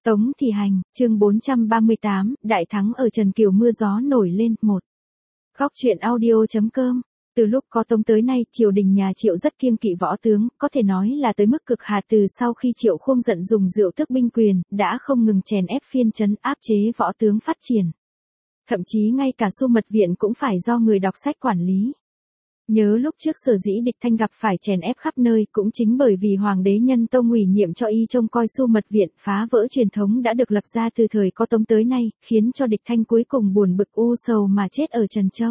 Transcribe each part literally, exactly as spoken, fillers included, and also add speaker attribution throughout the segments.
Speaker 1: Tống Thị Hành, chương bốn trăm ba mươi tám, đại thắng ở Trần Kiều mưa gió nổi lên, một. Góc truyện audio.com. Từ lúc có Tống tới nay, triều đình nhà Triệu rất kiêng kỵ võ tướng, có thể nói là tới mức cực hạt. Từ sau khi Triệu Khuông giận dùng rượu tước binh quyền, đã không ngừng chèn ép phiên trấn áp chế võ tướng phát triển. Thậm chí ngay cả Xu Mật Viện cũng phải do người đọc sách quản lý. Nhớ lúc trước Sở Dĩ Địch Thanh gặp phải chèn ép khắp nơi, cũng chính bởi vì Hoàng đế Nhân Tông ủy nhiệm cho y trông coi Xu Mật Viện, phá vỡ truyền thống đã được lập ra từ thời có Tống tới nay, khiến cho Địch Thanh cuối cùng buồn bực u sầu mà chết ở Trần Châu.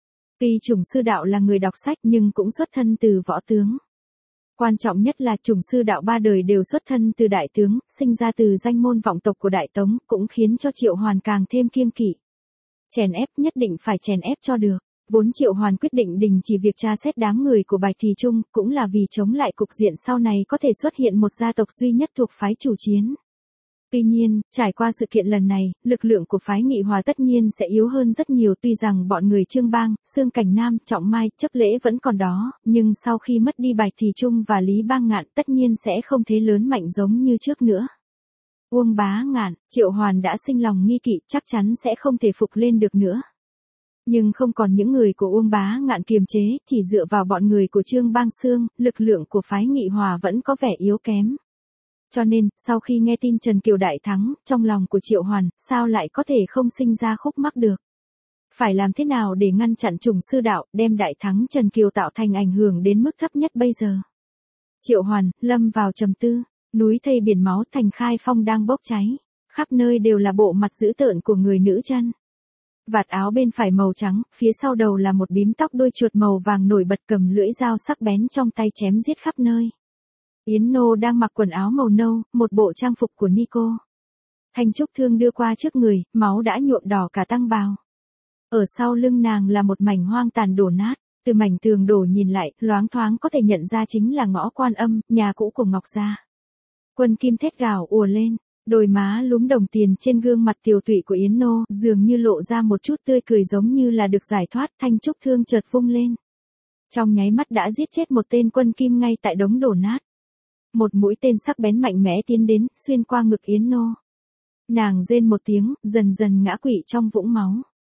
Speaker 1: Tuy Chủng Sư Đạo là người đọc sách nhưng cũng xuất thân từ võ tướng. Quan trọng nhất là Chủng Sư Đạo ba đời đều xuất thân từ đại tướng, sinh ra từ danh môn vọng tộc của Đại Tống, cũng khiến cho Triệu Hoàn càng thêm kiêng kỵ. Chèn ép nhất định phải chèn ép cho được. Vốn Triệu Hoàn quyết định đình chỉ việc tra xét đám người của Bạch Thì Trung, cũng là vì chống lại cục diện sau này có thể xuất hiện một gia tộc duy nhất thuộc phái chủ chiến. Tuy nhiên, trải qua sự kiện lần này, lực lượng của phái Nghị Hòa tất nhiên sẽ yếu hơn rất nhiều. Tuy rằng bọn người Trương Bang, Xương Cảnh Nam, Trọng Mai, Chấp Lễ vẫn còn đó, nhưng sau khi mất đi Bạch Thì Trung và Lý Bang Ngạn tất nhiên sẽ không thế lớn mạnh giống như trước nữa. Uông Bá Ngạn, Triệu Hoàn đã sinh lòng nghi kỵ, chắc chắn sẽ không thể phục lên được nữa. Nhưng không còn những người của Uông Bá Ngạn kiềm chế, chỉ dựa vào bọn người của Trương Bang Xương, lực lượng của phái Nghị Hòa vẫn có vẻ yếu kém. Cho nên, sau khi nghe tin Trần Kiều đại thắng, trong lòng của Triệu Hoàn, sao lại có thể không sinh ra khúc mắc được? Phải làm thế nào để ngăn chặn Chủng Sư Đạo, đem đại thắng Trần Kiều tạo thành ảnh hưởng đến mức thấp nhất bây giờ? Triệu Hoàn, lâm vào trầm tư, núi thây biển máu Thành Khai Phong đang bốc cháy. Khắp nơi đều là bộ mặt dữ tợn của người nữ chân. Vạt áo bên phải màu trắng, phía sau đầu là một bím tóc đuôi chuột màu vàng nổi bật cầm lưỡi dao sắc bén trong tay chém giết khắp nơi. Yến Nô đang mặc quần áo màu nâu, một bộ trang phục của Nico. Thanh trúc thương đưa qua trước người, máu đã nhuộm đỏ cả tăng bào. Ở sau lưng nàng là một mảnh hoang tàn đổ nát, từ mảnh tường đổ nhìn lại, loáng thoáng có thể nhận ra chính là ngõ Quan Âm, nhà cũ của Ngọc Gia. Quân kim thét gào ùa lên. Đôi má lúm đồng tiền trên gương mặt tiều tụy của Yến Nô, dường như lộ ra một chút tươi cười giống như là được giải thoát. Thanh trúc thương chợt vung lên. Trong nháy mắt đã giết chết một tên quân kim ngay tại đống đổ nát. Một mũi tên sắc bén mạnh mẽ tiến đến, xuyên qua ngực Yến Nô. Nàng rên một tiếng, dần dần ngã quỵ trong vũng máu.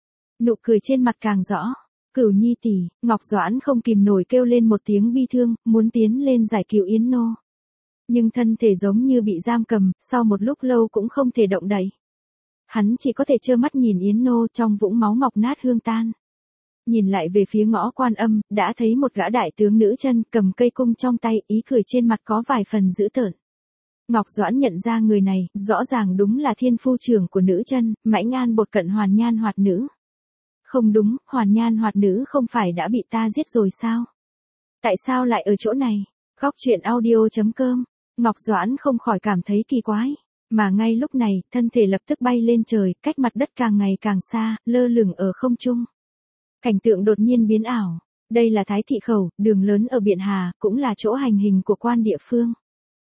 Speaker 1: Nụ cười trên mặt càng rõ. Cửu nhi tỷ, Ngọc Doãn không kìm nổi kêu lên một tiếng bi thương, muốn tiến lên giải cứu Yến Nô. Nhưng thân thể giống như bị giam cầm, sau một lúc lâu cũng không thể động đậy. Hắn chỉ có thể trơ mắt nhìn Yến Nô trong vũng máu ngọc nát hương tan. Nhìn lại về phía ngõ Quan Âm, đã thấy một gã đại tướng nữ chân cầm cây cung trong tay, ý cười trên mặt có vài phần dữ tợn. Ngọc Doãn nhận ra người này, rõ ràng đúng là thiên phu trưởng của nữ chân, Mãnh An Bột cận Hoàn Nhan Hoạt Nữ. Không đúng, Hoàn Nhan Hoạt Nữ không phải đã bị ta giết rồi sao? Tại sao lại ở chỗ này? Góc truyện audio.com. Ngọc Doãn không khỏi cảm thấy kỳ quái, mà ngay lúc này, thân thể lập tức bay lên trời, cách mặt đất càng ngày càng xa, lơ lửng ở không trung. Cảnh tượng đột nhiên biến ảo. Đây là Thái Thị Khẩu, đường lớn ở Biện Hà, cũng là chỗ hành hình của quan địa phương.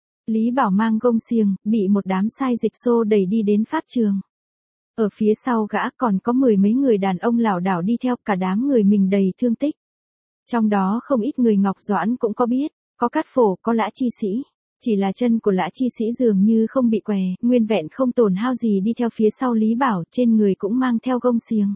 Speaker 1: Lý Bảo mang gông xiềng, bị một đám sai dịch xô đẩy đi đến pháp trường. Ở phía sau gã còn có mười mấy người đàn ông lảo đảo đi theo, cả đám người mình đầy thương tích. Trong đó không ít người Ngọc Doãn cũng có biết, có Cát Phổ, có Lã Chi Sĩ. Chỉ là chân của Lã Chi Sĩ dường như không bị què, nguyên vẹn không tổn hao gì đi theo phía sau Lý Bảo, trên người cũng mang theo gông xiềng.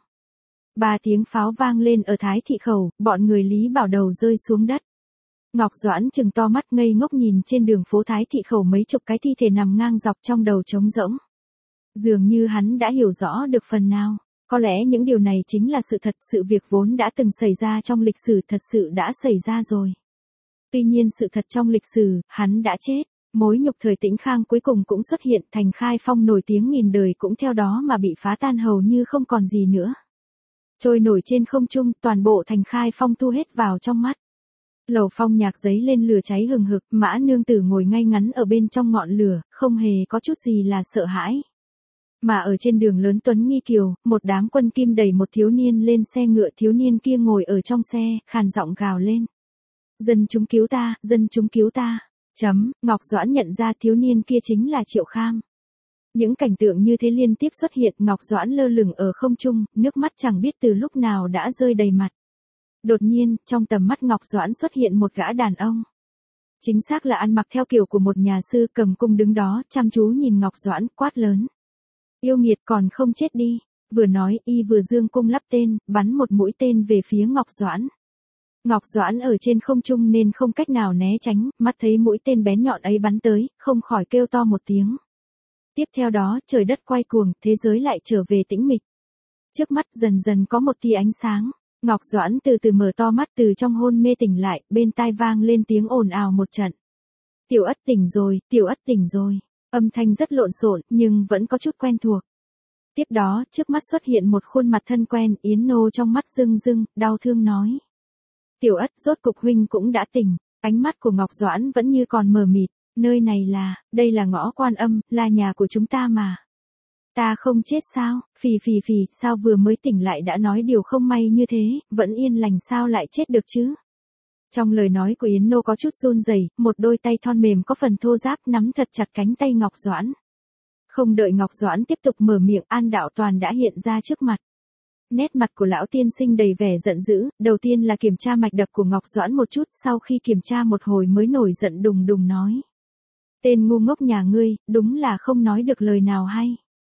Speaker 1: Ba tiếng pháo vang lên ở Thái Thị Khẩu, bọn người Lý Bảo đầu rơi xuống đất. Ngọc Doãn trừng to mắt ngây ngốc nhìn trên đường phố Thái Thị Khẩu mấy chục cái thi thể nằm ngang dọc trong đầu trống rỗng. Dường như hắn đã hiểu rõ được phần nào. Có lẽ những điều này chính là sự thật, sự việc vốn đã từng xảy ra trong lịch sử thật sự đã xảy ra rồi. Tuy nhiên sự thật trong lịch sử, hắn đã chết. Mối nhục thời Tĩnh Khang cuối cùng cũng xuất hiện, Thành Khai Phong nổi tiếng nghìn đời cũng theo đó mà bị phá tan hầu như không còn gì nữa. Trôi nổi trên không trung, toàn bộ Thành Khai Phong thu hết vào trong mắt. Lầu phong nhạc giấy lên lửa cháy hừng hực, Mã Nương Tử ngồi ngay ngắn ở bên trong ngọn lửa, không hề có chút gì là sợ hãi. Mà ở trên đường lớn Tuấn Nghi Kiều, một đám quân kim đẩy một thiếu niên lên xe ngựa, thiếu niên kia ngồi ở trong xe, khàn giọng gào lên. Dân chúng cứu ta, dân chúng cứu ta. Chấm, Ngọc Doãn nhận ra thiếu niên kia chính là Triệu Kham. Những cảnh tượng như thế liên tiếp xuất hiện, Ngọc Doãn lơ lửng ở không trung, nước mắt chẳng biết từ lúc nào đã rơi đầy mặt. Đột nhiên, trong tầm mắt Ngọc Doãn xuất hiện một gã đàn ông. Chính xác là ăn mặc theo kiểu của một nhà sư, cầm cung đứng đó, chăm chú nhìn Ngọc Doãn, quát lớn. Yêu nghiệt, còn không chết đi. Vừa nói, y vừa giương cung lắp tên, bắn một mũi tên về phía Ngọc Doãn. Ngọc Doãn ở trên không trung nên không cách nào né tránh, mắt thấy mũi tên bén nhọn ấy bắn tới, không khỏi kêu to một tiếng. Tiếp theo đó, trời đất quay cuồng, thế giới lại trở về tĩnh mịch. Trước mắt dần dần có một tia ánh sáng. Ngọc Doãn từ từ mở to mắt, từ trong hôn mê tỉnh lại, bên tai vang lên tiếng ồn ào một trận. Tiểu Ất tỉnh rồi, Tiểu Ất tỉnh rồi. Âm thanh rất lộn xộn, nhưng vẫn có chút quen thuộc. Tiếp đó, trước mắt xuất hiện một khuôn mặt thân quen, Yến Nô trong mắt rưng rưng, đau thương nói. Tiểu Ất, rốt cục huynh cũng đã tỉnh. Ánh mắt của Ngọc Doãn vẫn như còn mờ mịt. Nơi này là, đây là ngõ Quan Âm, là nhà của chúng ta mà. Ta không chết sao? Phì phì phì, sao vừa mới tỉnh lại đã nói điều không may như thế, vẫn yên lành sao lại chết được chứ? Trong lời nói của Yến Nô có chút run rẩy, một đôi tay thon mềm có phần thô ráp nắm thật chặt cánh tay Ngọc Doãn. Không đợi Ngọc Doãn tiếp tục mở miệng, An Đạo Toàn đã hiện ra trước mặt. Nét mặt của lão tiên sinh đầy vẻ giận dữ, đầu tiên là kiểm tra mạch đập của Ngọc Doãn một chút, sau khi kiểm tra một hồi mới nổi giận đùng đùng nói. Tên ngu ngốc nhà ngươi, đúng là không nói được lời nào hay.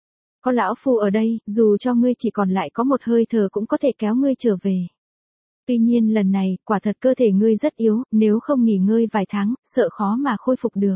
Speaker 1: Có lão phu ở đây, dù cho ngươi chỉ còn lại có một hơi thở cũng có thể kéo ngươi trở về. Tuy nhiên lần này, quả thật cơ thể ngươi rất yếu, nếu không nghỉ ngơi vài tháng, sợ khó mà khôi phục được.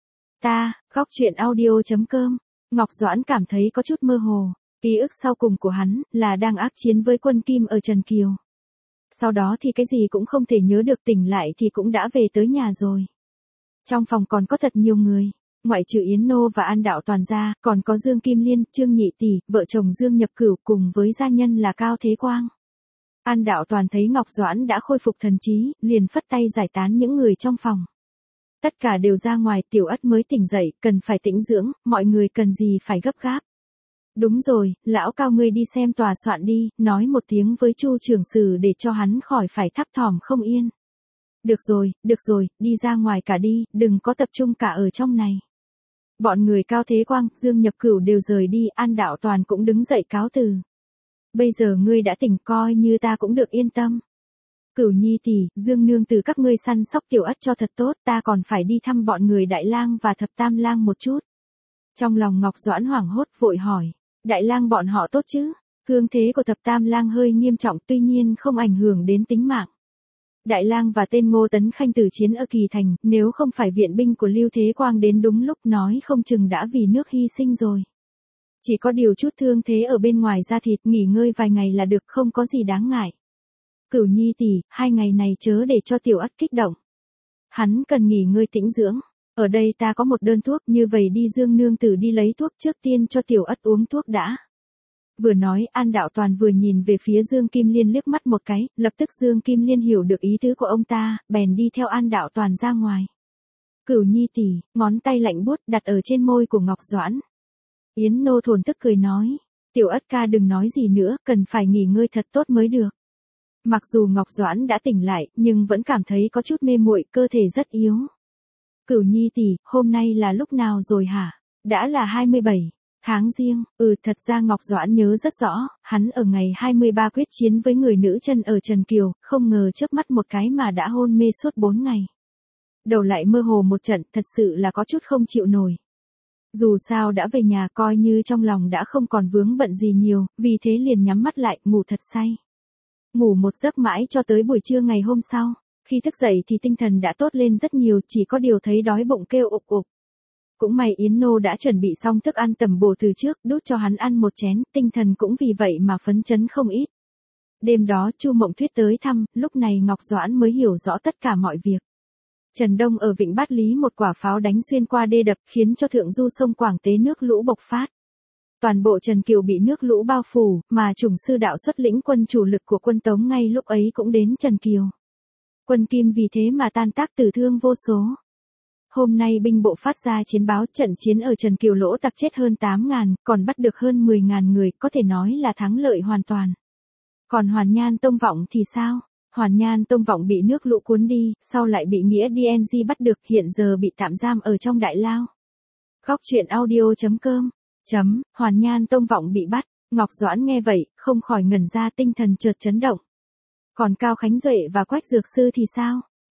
Speaker 1: Ta, góc truyện audio chấm com. Ngọc Doãn cảm thấy có chút mơ hồ. Ký ức sau cùng của hắn, là đang ác chiến với quân Kim ở Trần Kiều. Sau đó thì cái gì cũng không thể nhớ được, tỉnh lại thì cũng đã về tới nhà rồi. Trong phòng còn có thật nhiều người. Ngoại trừ Yến Nô và An Đạo Toàn ra, còn có Dương Kim Liên, Trương Nhị Tỷ, vợ chồng Dương Nhập Cửu cùng với gia nhân là Cao Thế Quang. An Đạo Toàn thấy Ngọc Doãn đã khôi phục thần trí, liền phất tay giải tán những người trong phòng. Tất cả đều ra ngoài, Tiểu Ất mới tỉnh dậy, cần phải tĩnh dưỡng, mọi người cần gì phải gấp gáp. Đúng rồi, lão Cao ngươi đi xem tòa soạn đi, nói một tiếng với Chu trưởng sử để cho hắn khỏi phải thấp thỏm không yên. Được rồi, được rồi, đi ra ngoài cả đi, đừng có tập trung cả ở trong này. Bọn người Cao Thế Quang, Dương Nhập Cửu đều rời đi, An Đạo Toàn cũng đứng dậy cáo từ. Bây giờ ngươi đã tỉnh, coi như ta cũng được yên tâm. Cửu Nhi tỷ, Dương nương từ các ngươi săn sóc Tiểu Ất cho thật tốt, ta còn phải đi thăm bọn người Đại Lang và Thập Tam Lang một chút. Trong lòng Ngọc Doãn hoảng hốt vội hỏi, Đại Lang bọn họ tốt chứ? Cương thế của Thập Tam Lang hơi nghiêm trọng, tuy nhiên không ảnh hưởng đến tính mạng. Đại Lang và tên Ngô Tấn Khanh tử chiến ở Kỳ Thành, nếu không phải viện binh của Lưu Thế Quang đến đúng lúc nói không chừng đã vì nước hy sinh rồi. Chỉ có điều chút thương thế ở bên ngoài da thịt, nghỉ ngơi vài ngày là được, không có gì đáng ngại. Cửu Nhi tỷ, hai ngày này chớ để cho Tiểu Ất kích động. Hắn cần nghỉ ngơi tĩnh dưỡng. Ở đây ta có một đơn thuốc, như vậy đi Dương nương tử đi lấy thuốc trước tiên cho Tiểu Ất uống thuốc đã. Vừa nói, An Đạo Toàn vừa nhìn về phía Dương Kim Liên liếc mắt một cái, lập tức Dương Kim Liên hiểu được ý tứ của ông ta, bèn đi theo An Đạo Toàn ra ngoài. Cửu Nhi tỷ, ngón tay lạnh buốt đặt ở trên môi của Ngọc Doãn. Yến Nô thổn thức cười nói, Tiểu Ất ca đừng nói gì nữa, cần phải nghỉ ngơi thật tốt mới được. Mặc dù Ngọc Doãn đã tỉnh lại, nhưng vẫn cảm thấy có chút mê muội, cơ thể rất yếu. Cửu Nhi tỷ, hôm nay là lúc nào rồi hả? Đã là hai mươi bảy tháng Giêng. Ừ, thật ra Ngọc Doãn nhớ rất rõ, hắn ở ngày hai mươi ba quyết chiến với người nữ chân ở Trần Kiều, không ngờ chớp mắt một cái mà đã hôn mê suốt bốn ngày. Đầu lại mơ hồ một trận, thật sự là có chút không chịu nổi. Dù sao đã về nhà, coi như trong lòng đã không còn vướng bận gì nhiều, vì thế liền nhắm mắt lại, ngủ thật say. Ngủ một giấc mãi cho tới buổi trưa ngày hôm sau. Khi thức dậy thì tinh thần đã tốt lên rất nhiều, chỉ có điều thấy đói bụng kêu ục ục. Cũng may Yến Nô đã chuẩn bị xong thức ăn tầm bổ từ trước, đút cho hắn ăn một chén, tinh thần cũng vì vậy mà phấn chấn không ít. Đêm đó Chu Mộng Thuyết tới thăm, lúc này Ngọc Doãn mới hiểu rõ tất cả mọi việc. Trần Đông ở Vịnh Bát Lý một quả pháo đánh xuyên qua đê đập, khiến cho thượng du sông Quảng Tế nước lũ bộc phát. Toàn bộ Trần Kiều bị nước lũ bao phủ, mà Chủng Sư Đạo xuất lĩnh quân chủ lực của quân Tống ngay lúc ấy cũng đến Trần Kiều. Quân Kim vì thế mà tan tác tử thương vô số. Hôm nay binh bộ phát ra chiến báo, trận chiến ở Trần Kiều lỗ tặc chết hơn tám ngàn, còn bắt được hơn mười ngàn người, có thể nói là thắng lợi hoàn toàn. Còn Hoàn Nhan Tông Vọng thì sao? Hoàn Nhan Tông Vọng bị nước lũ cuốn đi, sau lại bị Nghĩa đê en giê bắt được, hiện giờ bị tạm giam ở trong đại lao. Góc truyện audio chấm com. Chấm, Hoàn Nhan Tông Vọng bị bắt, Ngọc Doãn nghe vậy, không khỏi ngẩn ra, tinh thần chợt chấn động. Còn Cao Khánh Duệ và Quách Dược Sư thì sao?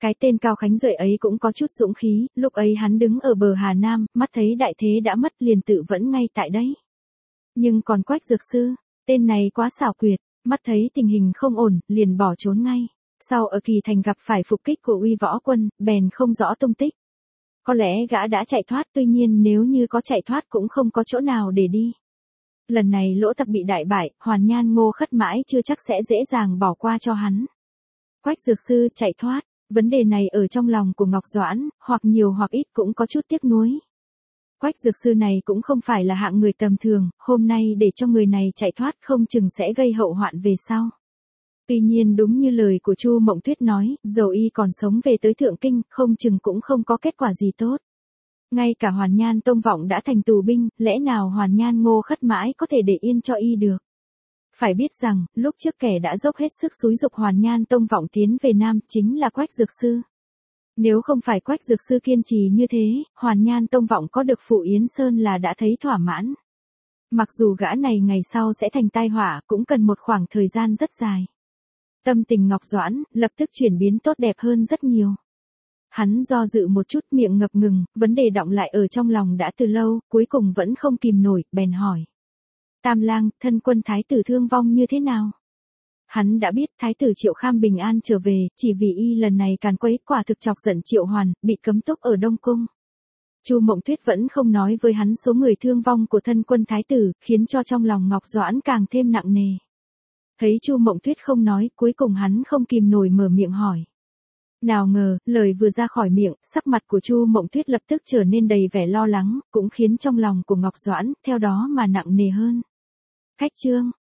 Speaker 1: Cái tên Cao Khánh Duệ ấy cũng có chút dũng khí, lúc ấy hắn đứng ở bờ Hà Nam, mắt thấy đại thế đã mất liền tự vẫn ngay tại đấy. Nhưng còn Quách Dược Sư, tên này quá xảo quyệt, mắt thấy tình hình không ổn, liền bỏ trốn ngay. Sau ở Kỳ Thành gặp phải phục kích của Uy Võ Quân, bèn không rõ tung tích. Có lẽ gã đã chạy thoát, tuy nhiên nếu như có chạy thoát cũng không có chỗ nào để đi. Lần này Lỗ Tập bị đại bại, Hoàn Nhan Ngô Khất mãi chưa chắc sẽ dễ dàng bỏ qua cho hắn. Quách Dược Sư chạy thoát, vấn đề này ở trong lòng của Ngọc Doãn, hoặc nhiều hoặc ít cũng có chút tiếc nuối. Quách Dược Sư này cũng không phải là hạng người tầm thường, hôm nay để cho người này chạy thoát không chừng sẽ gây hậu hoạn về sau. Tuy nhiên đúng như lời của Chu Mộng Tuyết nói, dầu y còn sống về tới Thượng Kinh, không chừng cũng không có kết quả gì tốt. Ngay cả Hoàn Nhan Tông Vọng đã thành tù binh, lẽ nào Hoàn Nhan Ngô Khất mãi có thể để yên cho y được. Phải biết rằng, lúc trước kẻ đã dốc hết sức xúi dục Hoàn Nhan Tông Vọng tiến về Nam chính là Quách Dược Sư. Nếu không phải Quách Dược Sư kiên trì như thế, Hoàn Nhan Tông Vọng có được Phụ Yến Sơn là đã thấy thỏa mãn. Mặc dù gã này ngày sau sẽ thành tai họa, cũng cần một khoảng thời gian rất dài. Tâm tình Ngọc Doãn, lập tức chuyển biến tốt đẹp hơn rất nhiều. Hắn do dự một chút, miệng ngập ngừng, vấn đề đọng lại ở trong lòng đã từ lâu, cuối cùng vẫn không kìm nổi, bèn hỏi. Tam lang, thân quân thái tử thương vong như thế nào? Hắn đã biết thái tử Triệu Kham bình an trở về, chỉ vì y lần này càn quấy quả thực chọc giận Triệu Hoàn, bị cấm túc ở Đông Cung. Chu Mộng Tuyết vẫn không nói với hắn số người thương vong của thân quân thái tử, khiến cho trong lòng Ngọc Doãn càng thêm nặng nề. Thấy Chu Mộng Tuyết không nói, cuối cùng hắn không kìm nổi mở miệng hỏi. Nào ngờ, lời vừa ra khỏi miệng, sắc mặt của Chu Mộng Tuyết lập tức trở nên đầy vẻ lo lắng, cũng khiến trong lòng của Ngọc Doãn, theo đó mà nặng nề hơn. Khách trương,